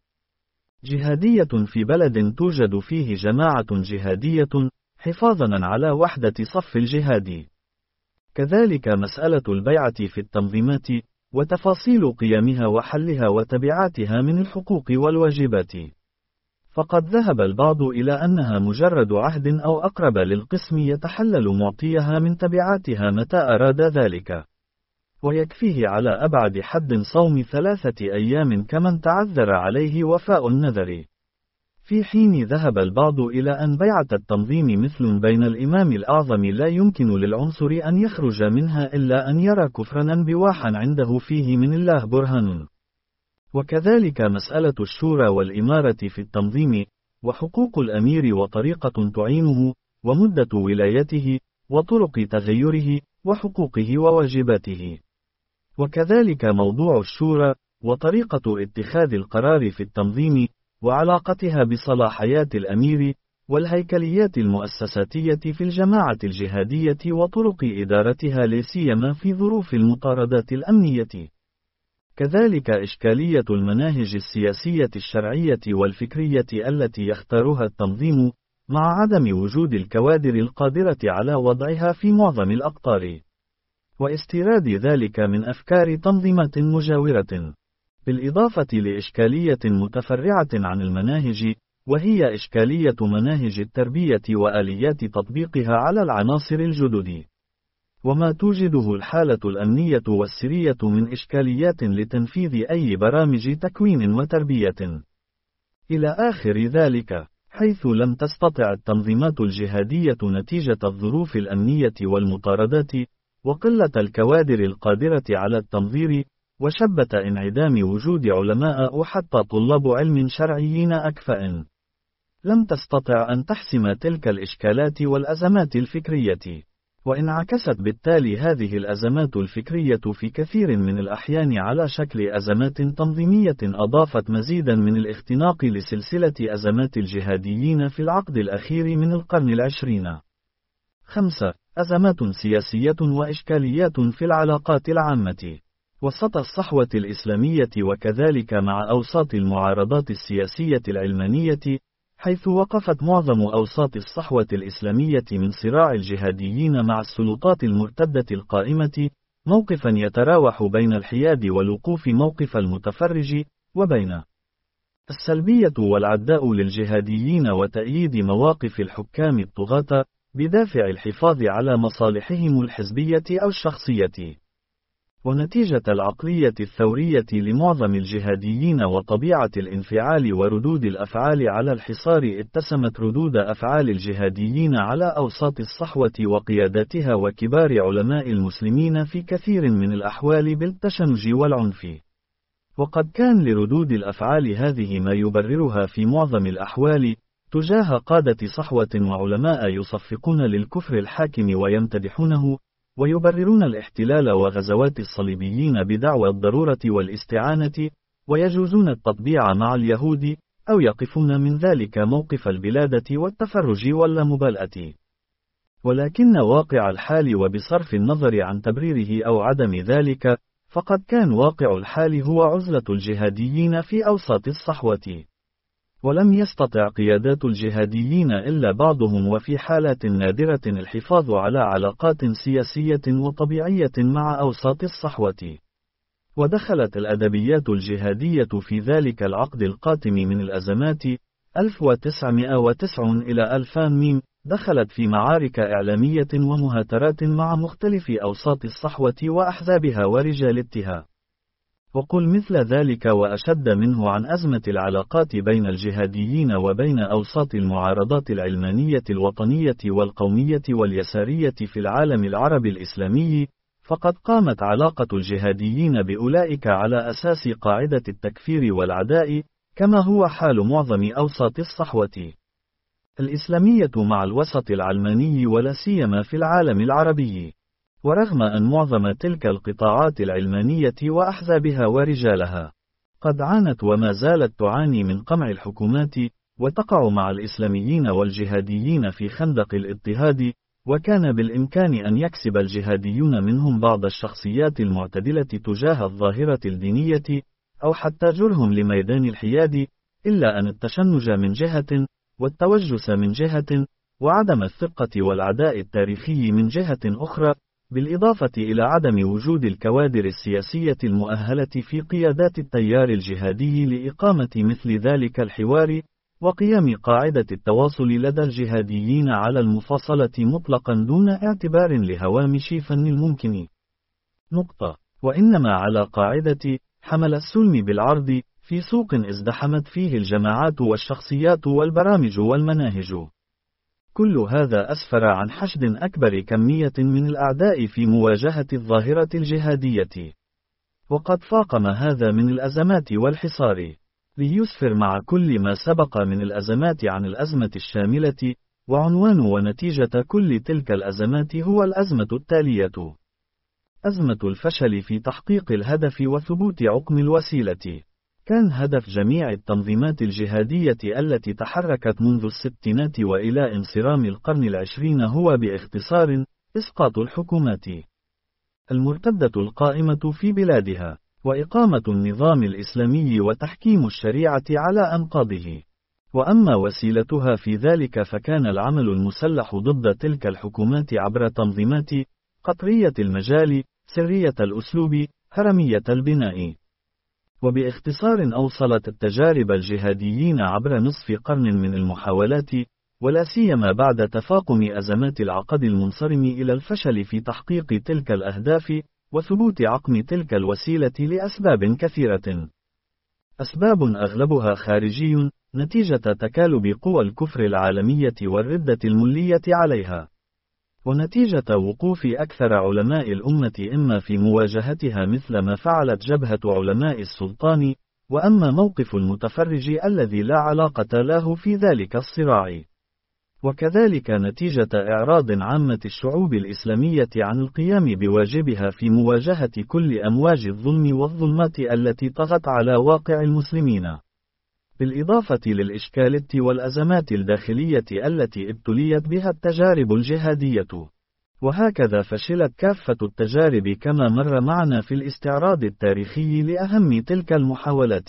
جهادية في بلد توجد فيه جماعة جهادية، حفاظاً على وحدة صف الجهاد. كذلك مسألة البيعة في التنظيمات، وتفاصيل قيمها وحلها وتبعاتها من الحقوق والواجبات. فقد ذهب البعض إلى أنها مجرد عهد أو أقرب للقسم يتحلل معطيها من تبعاتها متى أراد ذلك، ويكفيه على أبعد حد صوم ثلاثة أيام كمن تعذر عليه وفاء النذر. في حين ذهب البعض إلى أن بيعة التنظيم مثل بين الإمام الأعظم لا يمكن للعنصر أن يخرج منها إلا أن يرى كفرا بواحا عنده فيه من الله برهان. وكذلك مسألة الشورى والإمارة في التنظيم، وحقوق الأمير وطريقة تعينه، ومدة ولايته، وطرق تغيره، وحقوقه وواجباته. وكذلك موضوع الشورى، وطريقة اتخاذ القرار في التنظيم، وعلاقتها بصلاحيات الأمير، والهيكليات المؤسساتية في الجماعة الجهادية، وطرق إدارتها لسيما في ظروف المطاردات الأمنية. كذلك إشكالية المناهج السياسية الشرعية والفكرية التي يختارها التنظيم، مع عدم وجود الكوادر القادرة على وضعها في معظم الأقطار، واستيراد ذلك من أفكار تنظيمات مجاورة، بالإضافة لإشكالية متفرعة عن المناهج، وهي إشكالية مناهج التربية وآليات تطبيقها على العناصر الجدد، وما توجده الحالة الأمنية والسرية من إشكاليات لتنفيذ أي برامج تكوين وتربية إلى آخر ذلك، حيث لم تستطع التنظيمات الجهادية نتيجة الظروف الأمنية والمطاردات وقلة الكوادر القادرة على التنظير وشبة انعدام وجود علماء وحتى طلاب علم شرعيين أكفاء، لم تستطع أن تحسم تلك الإشكالات والأزمات الفكرية، وانعكست بالتالي هذه الأزمات الفكرية في كثير من الأحيان على شكل أزمات تنظيمية أضافت مزيدا من الاختناق لسلسلة أزمات الجهاديين في العقد الأخير من القرن العشرين. خمسة. أزمات سياسية وإشكاليات في العلاقات العامة. وسط الصحوة الإسلامية وكذلك مع أوساط المعارضات السياسية العلمانية، حيث وقفت معظم أوساط الصحوة الإسلامية من صراع الجهاديين مع السلطات المرتدة القائمة، موقفا يتراوح بين الحياد والوقوف موقف المتفرج، وبين السلبية والعداء للجهاديين وتأييد مواقف الحكام الطغاة، بدافع الحفاظ على مصالحهم الحزبية أو الشخصية. ونتيجة العقلية الثورية لمعظم الجهاديين وطبيعة الانفعال وردود الأفعال على الحصار، اتسمت ردود أفعال الجهاديين على أوساط الصحوة وقياداتها وكبار علماء المسلمين في كثير من الأحوال بالتشنج والعنف. وقد كان لردود الأفعال هذه ما يبررها في معظم الأحوال تجاه قادة صحوة وعلماء يصفقون للكفر الحاكم ويمتدحونه، ويبررون الاحتلال وغزوات الصليبيين بدعوى الضرورة والاستعانة، ويجوزون التطبيع مع اليهود، أو يقفون من ذلك موقف البلادة والتفرج واللامبالاة. ولكن واقع الحال، وبصرف النظر عن تبريره أو عدم ذلك، فقد كان واقع الحال هو عزلة الجهاديين في أوساط الصحوة. ولم يستطع قيادات الجهاديين إلا بعضهم وفي حالات نادرة الحفاظ على علاقات سياسية وطبيعية مع أوساط الصحوة. ودخلت الأدبيات الجهادية في ذلك العقد القاتم من الأزمات ألف وتسعمائة وتسعين إلى ألفين ميم، دخلت في معارك إعلامية ومهاترات مع مختلف أوساط الصحوة وأحزابها ورجالتها. وقل مثل ذلك وأشد منه عن أزمة العلاقات بين الجهاديين وبين أوساط المعارضات العلمانية الوطنية والقومية واليسارية في العالم العربي الإسلامي، فقد قامت علاقة الجهاديين بأولئك على أساس قاعدة التكفير والعداء، كما هو حال معظم أوساط الصحوة الإسلامية مع الوسط العلماني ولا سيما في العالم العربي. ورغم أن معظم تلك القطاعات العلمانية وأحزابها ورجالها قد عانت وما زالت تعاني من قمع الحكومات، وتقع مع الإسلاميين والجهاديين في خندق الاضطهاد، وكان بالإمكان أن يكسب الجهاديون منهم بعض الشخصيات المعتدلة تجاه الظاهرة الدينية، أو حتى جرهم لميدان الحياد، إلا أن التشنج من جهة، والتوجس من جهة، وعدم الثقة والعداء التاريخي من جهة أخرى، بالإضافة إلى عدم وجود الكوادر السياسية المؤهلة في قيادات التيار الجهادي لإقامة مثل ذلك الحوار، وقيام قاعدة التواصل لدى الجهاديين على المفاصلة مطلقا دون اعتبار لهوامش فن الممكن. نقطة. وإنما على قاعدة حمل السلم بالعرض في سوق ازدحمت فيه الجماعات والشخصيات والبرامج والمناهج. كل هذا أسفر عن حشد أكبر كمية من الأعداء في مواجهة الظاهرة الجهادية. وقد فاقم هذا من الأزمات والحصار، ليسفر مع كل ما سبق من الأزمات عن الأزمة الشاملة، وعنوان ونتيجة كل تلك الأزمات هو الأزمة التالية: أزمة الفشل في تحقيق الهدف وثبوت عقم الوسيلة. كان هدف جميع التنظيمات الجهادية التي تحركت منذ الستينات وإلى انصرام القرن العشرين هو باختصار إسقاط الحكومات المرتدة القائمة في بلادها، وإقامة النظام الإسلامي وتحكيم الشريعة على أنقاضه. وأما وسيلتها في ذلك فكان العمل المسلح ضد تلك الحكومات عبر تنظيمات قطرية المجال، سرية الأسلوب، هرمية البناء. وباختصار أوصلت التجارب الجهاديين عبر نصف قرن من المحاولات، ولا سيما بعد تفاقم أزمات العقد المنصرم إلى الفشل في تحقيق تلك الأهداف، وثبوت عقم تلك الوسيلة لأسباب كثيرة. أسباب أغلبها خارجي، نتيجة تكالب قوى الكفر العالمية والردة الملية عليها، ونتيجة وقوف أكثر علماء الأمة إما في مواجهتها مثل ما فعلت جبهة علماء السلطان، وأما موقف المتفرج الذي لا علاقة له في ذلك الصراع. وكذلك نتيجة إعراض عامة الشعوب الإسلامية عن القيام بواجبها في مواجهة كل أمواج الظلم والظلمات التي طغت على واقع المسلمين، بالإضافة للإشكالات والأزمات الداخلية التي ابتليت بها التجارب الجهادية. وهكذا فشلت كافة التجارب كما مر معنا في الاستعراض التاريخي لأهم تلك المحاولات.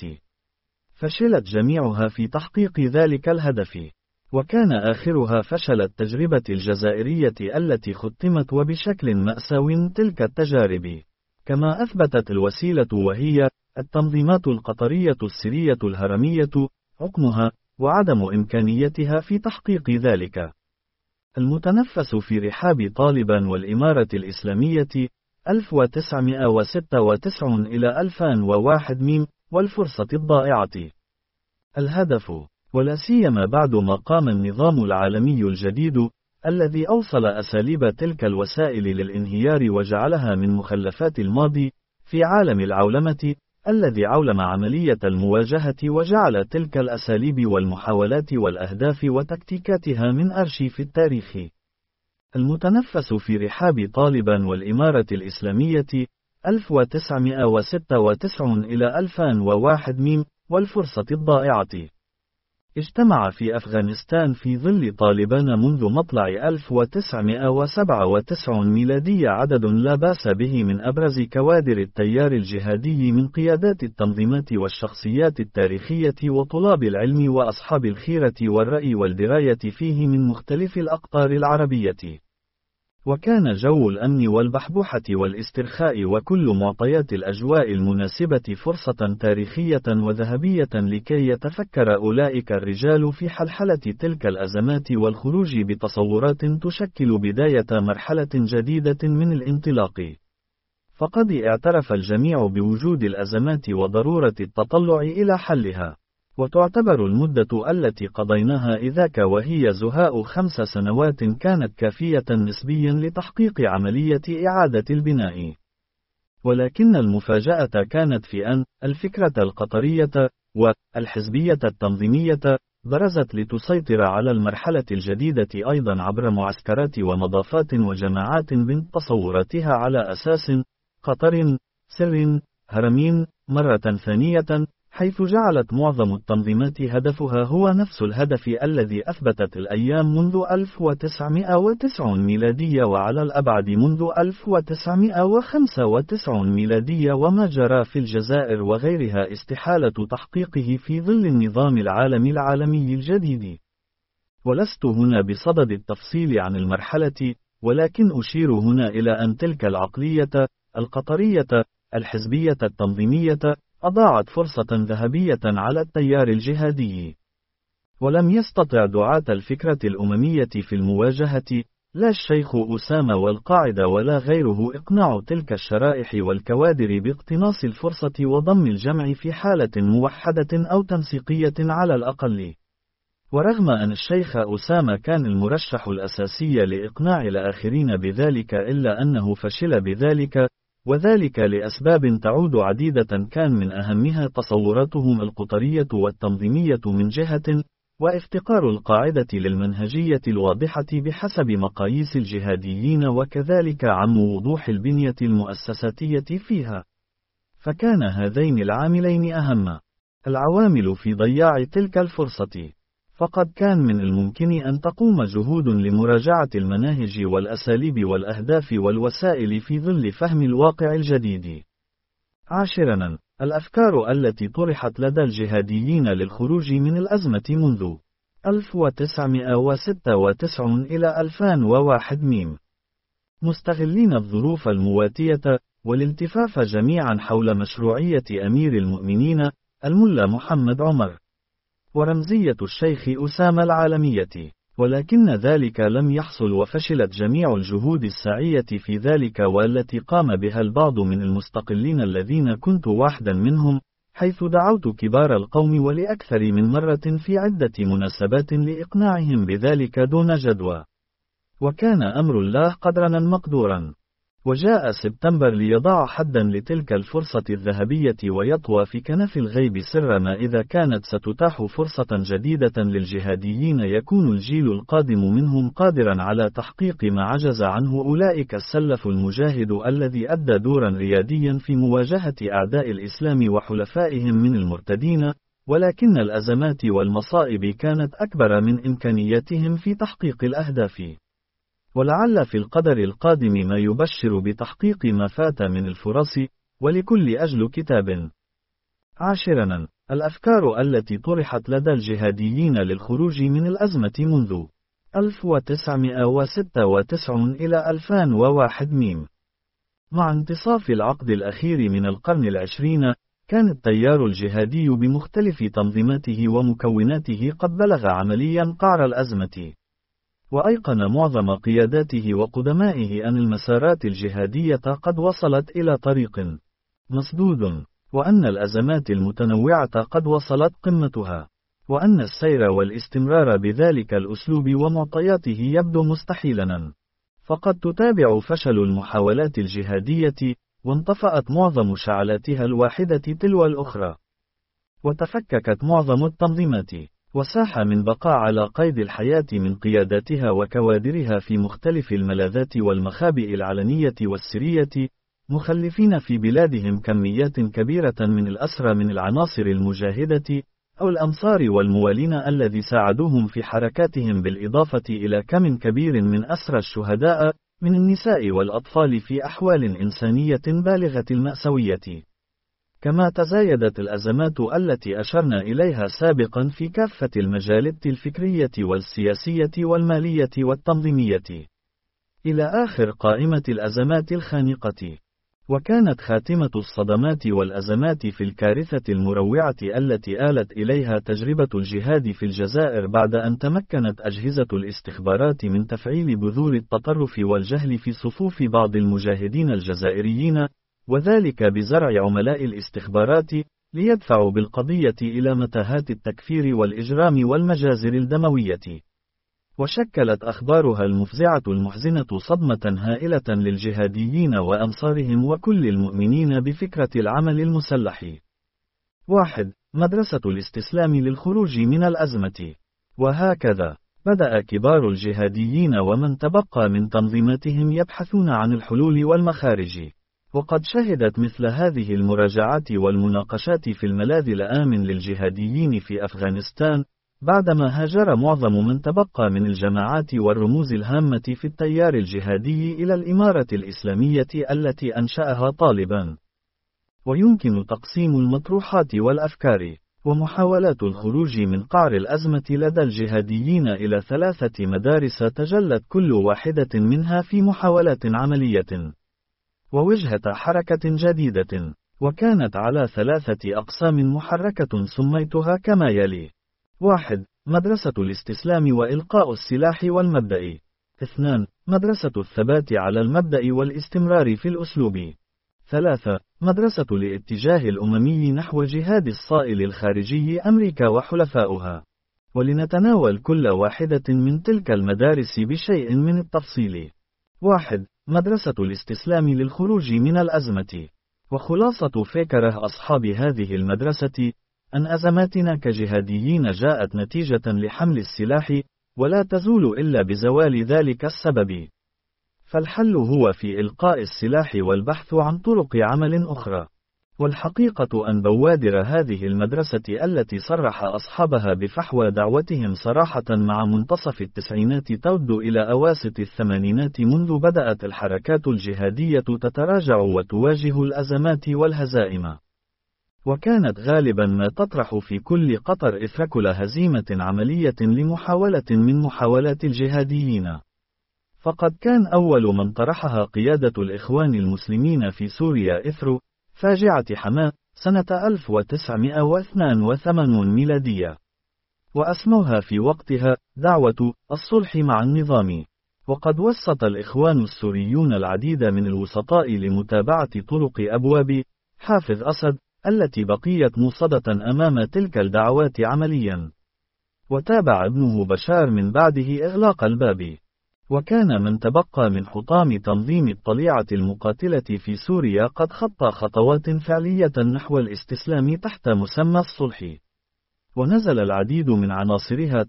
فشلت جميعها في تحقيق ذلك الهدف، وكان آخرها فشل التجربة الجزائرية التي ختمت وبشكل مأساو تلك التجارب، كما أثبتت الوسيلة وهي التنظيمات القطرية السرية الهرمية عقمها، وعدم إمكانيتها في تحقيق ذلك. المتنفس في رحاب طالبان والإمارة الإسلامية ألف وتسعمائة وستة وتسعين إلى ألفين وواحد ميم، والفرصة الضائعة. الهدف، ولا سيما بعد ما قام النظام العالمي الجديد الذي أوصل أساليب تلك الوسائل للانهيار وجعلها من مخلفات الماضي في عالم العولمة الذي عولم عملية المواجهة وجعل تلك الأساليب والمحاولات والأهداف وتكتيكاتها من أرشيف التاريخ. المتنفس في رحاب طالبان والإمارة الإسلامية ألف وتسعمائة وستة وتسعين إلى ألفين وواحد ميم، والفرصة الضائعة. اجتمع في أفغانستان في ظل طالبان منذ مطلع ألف وتسعمائة وسبعة وتسعين ميلادية عدد لا باس به من أبرز كوادر التيار الجهادي من قيادات التنظيمات والشخصيات التاريخية وطلاب العلم وأصحاب الخيرة والرأي والدراية فيه من مختلف الأقطار العربية. وكان جو الأمن والبحبوحة والاسترخاء وكل معطيات الأجواء المناسبة فرصة تاريخية وذهبية لكي يتفكر أولئك الرجال في حلحلة تلك الأزمات والخروج بتصورات تشكل بداية مرحلة جديدة من الانطلاق. فقد اعترف الجميع بوجود الأزمات وضرورة التطلع إلى حلها، وتعتبر المدة التي قضيناها إذاك وهي زهاء خمس سنوات كانت كافية نسبيا لتحقيق عملية إعادة البناء. ولكن المفاجأة كانت في أن الفكرة القطرية والحزبية التنظيمية برزت لتسيطر على المرحلة الجديدة أيضا عبر معسكرات ومضافات وجماعات بنت تصوراتها على أساس قطر سر هرمين مرة ثانية، حيث جعلت معظم التنظيمات هدفها هو نفس الهدف الذي أثبتت الأيام منذ ألف وتسعمائة وتسعين ميلادية وعلى الأبعد منذ ألف وتسعمائة وخمسة وتسعين ميلادية وما جرى في الجزائر وغيرها استحالة تحقيقه في ظل النظام العالمي العالمي الجديد. ولست هنا بصدد التفصيل عن المرحلة، ولكن أشير هنا إلى أن تلك العقلية القطرية الحزبية التنظيمية أضاعت فرصة ذهبية على التيار الجهادي. ولم يستطع دعاة الفكرة الأممية في المواجهة، لا الشيخ أسامة والقاعدة ولا غيره، إقناع تلك الشرائح والكوادر باقتناص الفرصة وضم الجمع في حالة موحدة أو تنسيقية على الأقل. ورغم أن الشيخ أسامة كان المرشح الأساسي لإقناع الآخرين بذلك إلا أنه فشل بذلك، وذلك لأسباب تعود عديدة كان من أهمها تصوراتهم القطرية والتنظيمية من جهة، وافتقار القاعدة للمنهجية الواضحة بحسب مقاييس الجهاديين وكذلك عم وضوح البنية المؤسساتية فيها. فكان هذين العاملين أهم العوامل في ضياع تلك الفرصة. فقد كان من الممكن أن تقوم جهود لمراجعة المناهج والأساليب والأهداف والوسائل في ظل فهم الواقع الجديد. عاشراً، الأفكار التي طرحت لدى الجهاديين للخروج من الأزمة منذ ألف وتسعمائة وستة وتسعين إلى ألفين وواحد ميم. مستغلين الظروف المواتية والالتفاف جميعا حول مشروعية أمير المؤمنين الملا محمد عمر ورمزية الشيخ أسامة العالمية، ولكن ذلك لم يحصل وفشلت جميع الجهود السعية في ذلك والتي قام بها البعض من المستقلين الذين كنت واحدا منهم، حيث دعوت كبار القوم ولأكثر من مرة في عدة مناسبات لإقناعهم بذلك دون جدوى. وكان أمر الله قدرا مقدورا. وجاء سبتمبر ليضع حدا لتلك الفرصة الذهبية ويطوى في كنف الغيب سر ما إذا كانت ستتاح فرصة جديدة للجهاديين يكون الجيل القادم منهم قادرا على تحقيق ما عجز عنه أولئك السلف المجاهد الذي أدى دورا رياديا في مواجهة أعداء الإسلام وحلفائهم من المرتدين، ولكن الأزمات والمصائب كانت أكبر من إمكانياتهم في تحقيق الأهداف. ولعل في القدر القادم ما يبشر بتحقيق ما فات من الفرص، ولكل أجل كتاب. عاشراً، الأفكار التي طرحت لدى الجهاديين للخروج من الأزمة منذ ألف وتسعمائة وستة وتسعين إلى ألفين وواحد ميم. مع انتصاف العقد الأخير من القرن العشرين، كان التيار الجهادي بمختلف تنظيماته ومكوناته قد بلغ عمليا قعر الأزمة. وأيقن معظم قياداته وقدمائه أن المسارات الجهادية قد وصلت إلى طريق مسدود، وأن الأزمات المتنوعة قد وصلت قمتها، وأن السير والاستمرار بذلك الأسلوب ومعطياته يبدو مستحيلا. فقد تتابع فشل المحاولات الجهادية، وانطفأت معظم شعلاتها الواحدة تلو الأخرى، وتفككت معظم التنظيمات، وساح من بقاء على قيد الحياة من قياداتها وكوادرها في مختلف الملاذات والمخابئ العلنية والسرية، مخلفين في بلادهم كميات كبيرة من الأسرى من العناصر المجاهدة أو الأنصار والموالين الذي ساعدوهم في حركاتهم، بالإضافة إلى كم كبير من أسرى الشهداء من النساء والأطفال في أحوال إنسانية بالغة المأساوية. كما تزايدت الأزمات التي أشرنا إليها سابقا في كافة المجالات الفكرية والسياسية والمالية والتنظيمية، إلى آخر قائمة الأزمات الخانقة. وكانت خاتمة الصدمات والأزمات في الكارثة المروعة التي آلت إليها تجربة الجهاد في الجزائر بعد أن تمكنت أجهزة الاستخبارات من تفعيل بذور التطرف والجهل في صفوف بعض المجاهدين الجزائريين، وذلك بزرع عملاء الاستخبارات ليدفعوا بالقضية إلى متاهات التكفير والإجرام والمجازر الدموية. وشكلت أخبارها المفزعة المحزنة صدمة هائلة للجهاديين وأنصارهم وكل المؤمنين بفكرة العمل المسلح. واحد. مدرسة الاستسلام للخروج من الأزمة. وهكذا بدأ كبار الجهاديين ومن تبقى من تنظيماتهم يبحثون عن الحلول والمخارج. وقد شهدت مثل هذه المراجعات والمناقشات في الملاذ الآمن للجهاديين في أفغانستان، بعدما هاجر معظم من تبقى من الجماعات والرموز الهامة في التيار الجهادي إلى الإمارة الإسلامية التي أنشأها طالبان. ويمكن تقسيم المطروحات والأفكار ومحاولات الخروج من قعر الأزمة لدى الجهاديين إلى ثلاثة مدارس تجلت كل واحدة منها في محاولات عملية ووجهة حركة جديدة، وكانت على ثلاثة أقسام محركة سميتها كما يلي: واحد. مدرسة الاستسلام وإلقاء السلاح والمبدأ. اثنان. مدرسة الثبات على المبدأ والاستمرار في الأسلوب. ثلاثة. مدرسة الاتجاه الأممي نحو جهاد الصائل الخارجي أمريكا وحلفاؤها. ولنتناول كل واحدة من تلك المدارس بشيء من التفصيل. واحد. مدرسة الاستسلام للخروج من الأزمة. وخلاصة فكرة أصحاب هذه المدرسة أن أزماتنا كجهاديين جاءت نتيجة لحمل السلاح، ولا تزول إلا بزوال ذلك السبب. فالحل هو في إلقاء السلاح والبحث عن طرق عمل أخرى. والحقيقة أن بوادر هذه المدرسة التي صرح أصحابها بفحوى دعوتهم صراحة مع منتصف التسعينات تود إلى أواسط الثمانينات، منذ بدأت الحركات الجهادية تتراجع وتواجه الأزمات والهزائم، وكانت غالبا ما تطرح في كل قطر إثر كل هزيمة عملية لمحاولة من محاولات الجهاديين. فقد كان أول من طرحها قيادة الإخوان المسلمين في سوريا إثر فاجعة حماة سنة ألف وتسعمائة واثنين وثمانين ميلادية، وأسموها في وقتها دعوة الصلح مع النظام. وقد وسط الإخوان السوريون العديد من الوسطاء لمتابعة طرق أبواب حافظ أسد التي بقيت مصدة أمام تلك الدعوات عمليا، وتابع ابنه بشار من بعده إغلاق الباب. وكان من تبقى من حطام تنظيم الطليعة المقاتلة في سوريا قد خط خطوات فعلية نحو الاستسلام تحت مسمى الصلح، ونزل العديد من عناصرها